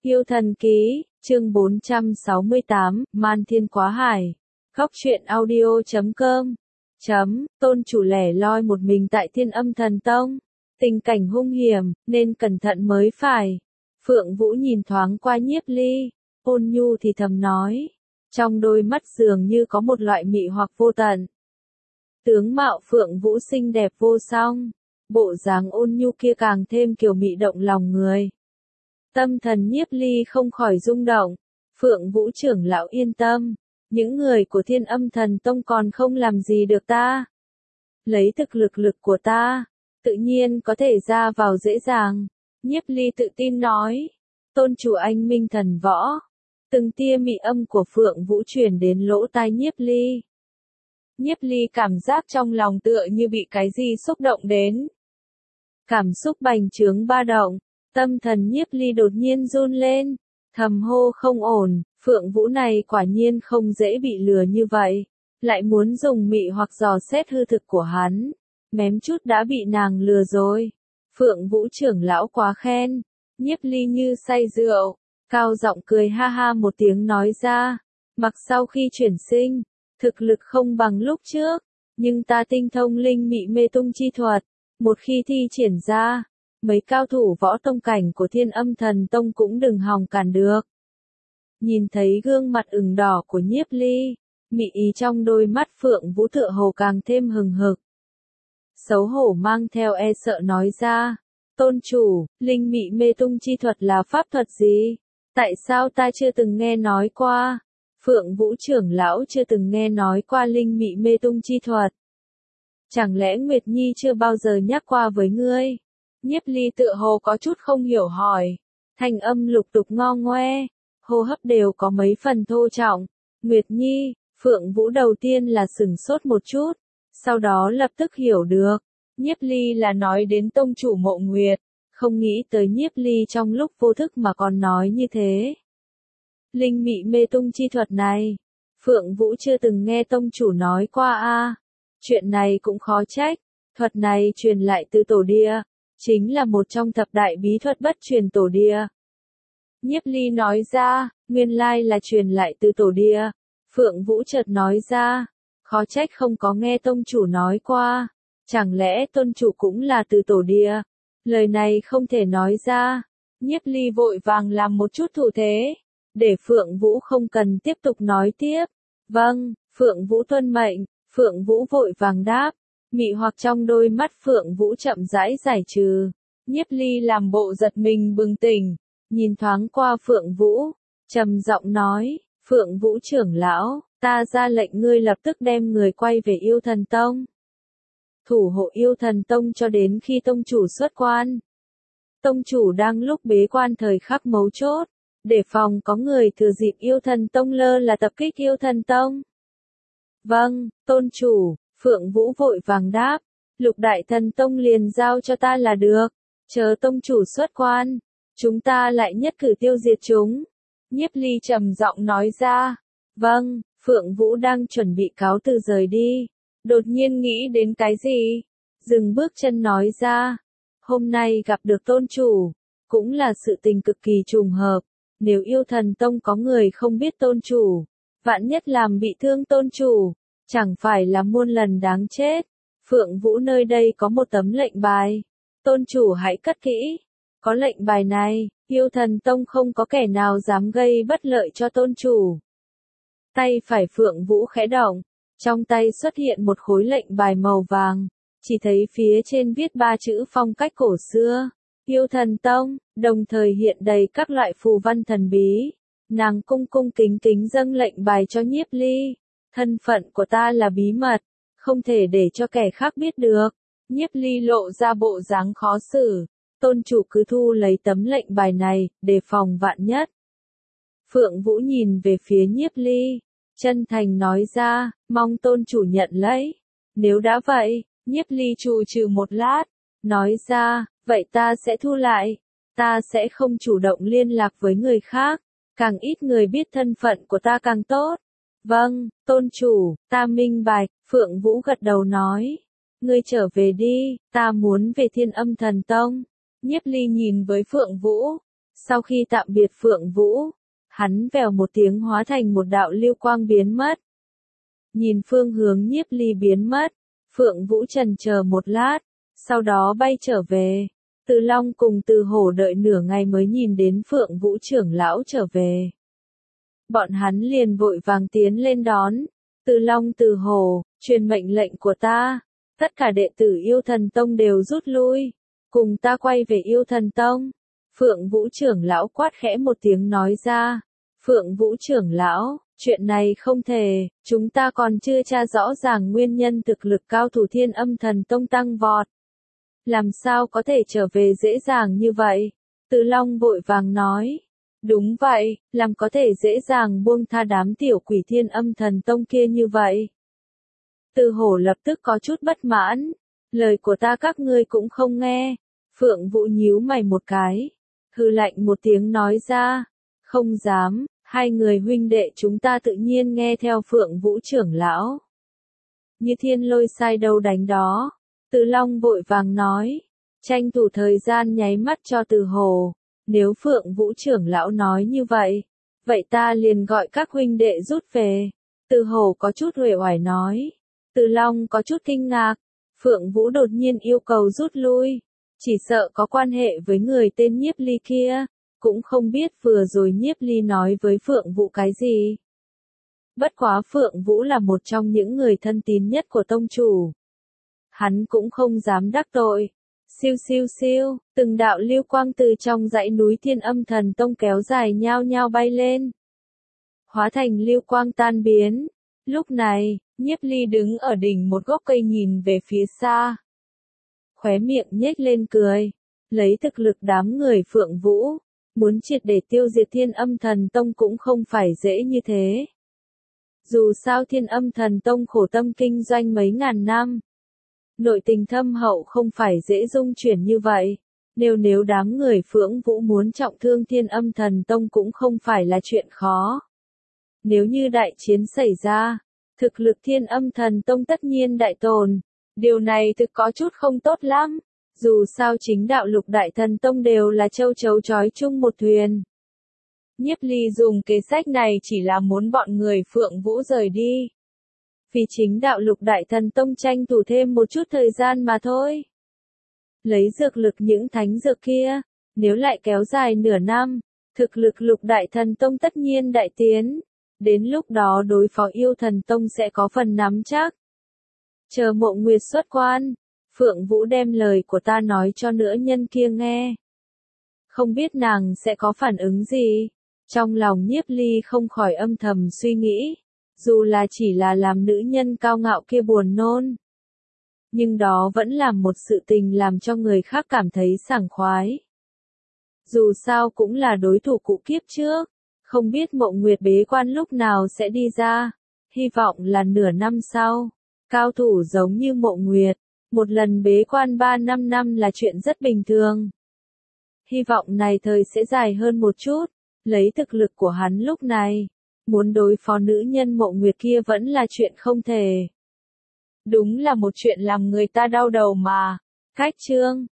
Yêu thần ký, chương 468, Man Thiên Quá Hải. Góc truyện audio.com. Tôn chủ lẻ loi một mình tại Thiên Âm Thần Tông. Tình cảnh hung hiểm, nên cẩn thận mới phải. Phượng Vũ nhìn thoáng qua Nhiếp Ly, ôn nhu thì thầm nói. Trong đôi mắt dường như có một loại mị hoặc vô tận. Tướng mạo Phượng Vũ xinh đẹp vô song. Bộ dáng ôn nhu kia càng thêm kiều mị động lòng người. Tâm thần Nhiếp Ly không khỏi rung động. Phượng Vũ trưởng lão yên tâm. Những người của Thiên Âm Thần Tông còn không làm gì được ta. Lấy thực lực của ta, tự nhiên có thể ra vào dễ dàng. Nhiếp Ly tự tin nói. Tôn chủ anh minh thần võ. Từng tia mị âm của Phượng Vũ truyền đến lỗ tai Nhiếp Ly. Nhiếp Ly cảm giác trong lòng tựa như bị cái gì xúc động đến. Cảm xúc bành trướng ba động. Tâm thần Nhiếp Ly đột nhiên run lên, thầm hô không ổn, Phượng Vũ này quả nhiên không dễ bị lừa như vậy, lại muốn dùng mị hoặc dò xét hư thực của hắn, mém chút đã bị nàng lừa rồi. Phượng Vũ trưởng lão quá khen, Nhiếp Ly như say rượu, cao giọng cười ha ha một tiếng nói ra, mặc sau khi chuyển sinh, thực lực không bằng lúc trước, nhưng ta tinh thông linh mị mê tung chi thuật, một khi thi triển ra, mấy cao thủ võ tông cảnh của Thiên Âm Thần Tông cũng đừng hòng cản được. Nhìn thấy gương mặt ửng đỏ của Nhiếp Ly, mị ý trong đôi mắt Phượng Vũ tựa hồ càng thêm hừng hực. Xấu hổ mang theo e sợ nói ra, tôn chủ, linh mị mê tung chi thuật là pháp thuật gì? Tại sao ta chưa từng nghe nói qua? Phượng Vũ trưởng lão chưa từng nghe nói qua linh mị mê tung chi thuật. Chẳng lẽ Nguyệt Nhi chưa bao giờ nhắc qua với ngươi? Nhiếp Ly tựa hồ có chút không hiểu hỏi. Thanh âm lục tục ngo ngoe, hô hấp đều có mấy phần thô trọng. Nguyệt Nhi, Phượng Vũ đầu tiên là sửng sốt một chút, sau đó lập tức hiểu được. Nhiếp Ly là nói đến tông chủ Mộ Nguyệt, không nghĩ tới Nhiếp Ly trong lúc vô thức mà còn nói như thế. Linh mị mê tung chi thuật này, Phượng Vũ chưa từng nghe tông chủ nói qua a. Chuyện này cũng khó trách, thuật này truyền lại từ tổ địa. Chính là một trong thập đại bí thuật bất truyền tổ địa. Nhiếp Ly nói ra, nguyên lai là truyền lại từ tổ địa. Phượng Vũ chợt nói ra, khó trách không có nghe tông chủ nói qua. Chẳng lẽ tôn chủ cũng là từ tổ địa? Lời này không thể nói ra. Nhiếp Ly vội vàng làm một chút thủ thế, để Phượng Vũ không cần tiếp tục nói tiếp. Vâng, Phượng Vũ tuân mệnh. Phượng Vũ vội vàng đáp. Mị hoặc trong đôi mắt Phượng Vũ chậm rãi giải trừ. Nhiếp Ly làm bộ giật mình bừng tỉnh, nhìn thoáng qua Phượng Vũ, trầm giọng nói, Phượng Vũ trưởng lão, ta ra lệnh ngươi lập tức đem người quay về Yêu Thần Tông. Thủ hộ Yêu Thần Tông cho đến khi tông chủ xuất quan. Tông chủ đang lúc bế quan thời khắc mấu chốt, để phòng có người thừa dịp Yêu Thần Tông lơ là tập kích Yêu Thần Tông. Vâng, tôn chủ. Phượng Vũ vội vàng đáp, Lục Đại Thần Tông liền giao cho ta là được, chờ tông chủ xuất quan, chúng ta lại nhất cử tiêu diệt chúng. Nhiếp Ly trầm giọng nói ra, vâng, Phượng Vũ đang chuẩn bị cáo từ rời đi, đột nhiên nghĩ đến cái gì, dừng bước chân nói ra, hôm nay gặp được tôn chủ, cũng là sự tình cực kỳ trùng hợp, nếu Yêu Thần Tông có người không biết tôn chủ, vạn nhất làm bị thương tôn chủ. Chẳng phải là muôn lần đáng chết. Phượng Vũ nơi đây có một tấm lệnh bài. Tôn chủ hãy cất kỹ. Có lệnh bài này, Yêu Thần Tông không có kẻ nào dám gây bất lợi cho tôn chủ. Tay phải Phượng Vũ khẽ động. Trong tay xuất hiện một khối lệnh bài màu vàng. Chỉ thấy phía trên viết 3 chữ phong cách cổ xưa. Yêu Thần Tông, đồng thời hiện đầy các loại phù văn thần bí. Nàng cung cung kính kính dâng lệnh bài cho Nhiếp Ly. Thân phận của ta là bí mật, không thể để cho kẻ khác biết được. Nhiếp Ly lộ ra bộ dáng khó xử. Tôn chủ cứ thu lấy tấm lệnh bài này, đề phòng vạn nhất. Phượng Vũ nhìn về phía Nhiếp Ly, chân thành nói ra, mong tôn chủ nhận lấy. Nếu đã vậy, Nhiếp Ly trù trừ một lát, nói ra, vậy ta sẽ thu lại. Ta sẽ không chủ động liên lạc với người khác, càng ít người biết thân phận của ta càng tốt. Vâng, tôn chủ, ta minh bạch, Phượng Vũ gật đầu nói. Ngươi trở về đi, ta muốn về Thiên Âm Thần Tông. Nhiếp Ly nhìn với Phượng Vũ, Sau khi tạm biệt Phượng Vũ, hắn vèo một tiếng hóa thành một đạo lưu quang biến mất. Nhìn phương hướng Nhiếp Ly biến mất, Phượng Vũ chần chờ một lát, sau đó bay trở về. Từ Long cùng Từ Hổ đợi nửa ngày mới nhìn đến Phượng Vũ trưởng lão trở về. Bọn hắn liền vội vàng tiến lên đón. Từ Long Từ Hổ, truyền mệnh lệnh của ta. Tất cả đệ tử Yêu Thần Tông đều rút lui. Cùng ta quay về Yêu Thần Tông. Phượng Vũ trưởng lão quát khẽ một tiếng nói ra. Phượng Vũ trưởng lão, chuyện này không thể, chúng ta còn chưa tra rõ ràng nguyên nhân thực lực cao thủ Thiên Âm Thần Tông tăng vọt. Làm sao có thể trở về dễ dàng như vậy? Từ Long vội vàng nói. Đúng vậy, làm có thể dễ dàng buông tha đám tiểu quỷ Thiên Âm Thần Tông kia như vậy? Từ Hổ lập tức có chút bất mãn. Lời của ta các ngươi cũng không nghe. Phượng Vũ nhíu mày một cái. Hừ lạnh một tiếng nói ra. Không dám, hai người huynh đệ chúng ta tự nhiên nghe theo Phượng Vũ trưởng lão. Như thiên lôi sai đâu đánh đó. Từ Long vội vàng nói. Tranh thủ thời gian nháy mắt cho Từ Hổ. Nếu Phượng Vũ trưởng lão nói như vậy, vậy ta liền gọi các huynh đệ rút về. Từ Hổ có chút uể oải nói. Từ Long có chút kinh ngạc. Phượng Vũ đột nhiên yêu cầu rút lui. Chỉ sợ có quan hệ với người tên Nhiếp Ly kia. Cũng không biết vừa rồi Nhiếp Ly nói với Phượng Vũ cái gì. Bất quá Phượng Vũ là một trong những người thân tín nhất của tông chủ. Hắn cũng không dám đắc tội. Siêu siêu siêu, từng đạo lưu quang từ trong dãy núi Thiên Âm Thần Tông kéo dài nhao nhao bay lên. Hóa thành lưu quang tan biến. Lúc này, Nhiếp Ly đứng ở đỉnh một gốc cây nhìn về phía xa. Khóe miệng nhếch lên cười. Lấy thực lực đám người Phượng Vũ, muốn triệt để tiêu diệt Thiên Âm Thần Tông cũng không phải dễ như thế. Dù sao Thiên Âm Thần Tông khổ tâm kinh doanh mấy ngàn năm. Nội tình thâm hậu không phải dễ dung chuyển như vậy. Nếu đám người Phượng Vũ muốn trọng thương Thiên Âm Thần Tông cũng không phải là chuyện khó. Nếu như đại chiến xảy ra, thực lực Thiên Âm Thần Tông tất nhiên đại tồn. Điều này thực có chút không tốt lắm. Dù sao chính đạo Lục Đại Thần Tông đều là châu chấu trói chung một thuyền. Nhiếp Ly dùng kế sách này chỉ là muốn bọn người Phượng Vũ rời đi. Vì chính đạo Lục Đại Thần Tông tranh thủ thêm một chút thời gian mà thôi. Lấy dược lực những thánh dược kia, nếu lại kéo dài nửa năm, thực lực Lục Đại Thần Tông tất nhiên đại tiến. Đến lúc đó đối phó Yêu Thần Tông sẽ có phần nắm chắc. Chờ Mộ Nguyệt xuất quan, Phượng Vũ đem lời của ta nói cho nữ nhân kia nghe. Không biết nàng sẽ có phản ứng gì. Trong lòng Nhiếp Ly không khỏi âm thầm suy nghĩ. Dù là chỉ là làm nữ nhân cao ngạo kia buồn nôn. Nhưng đó vẫn là một sự tình làm cho người khác cảm thấy sảng khoái. Dù sao cũng là đối thủ cũ kiếp trước. Không biết Mộ Nguyệt bế quan lúc nào sẽ đi ra. Hy vọng là nửa năm sau. Cao thủ giống như Mộ Nguyệt. Một lần bế quan 3-5 năm là chuyện rất bình thường. Hy vọng này thời sẽ dài hơn một chút. Lấy thực lực của hắn lúc này. Muốn đối phó nữ nhân Mộ Nguyệt kia vẫn là chuyện không thể. Đúng là một chuyện làm người ta đau đầu mà. Khách chương.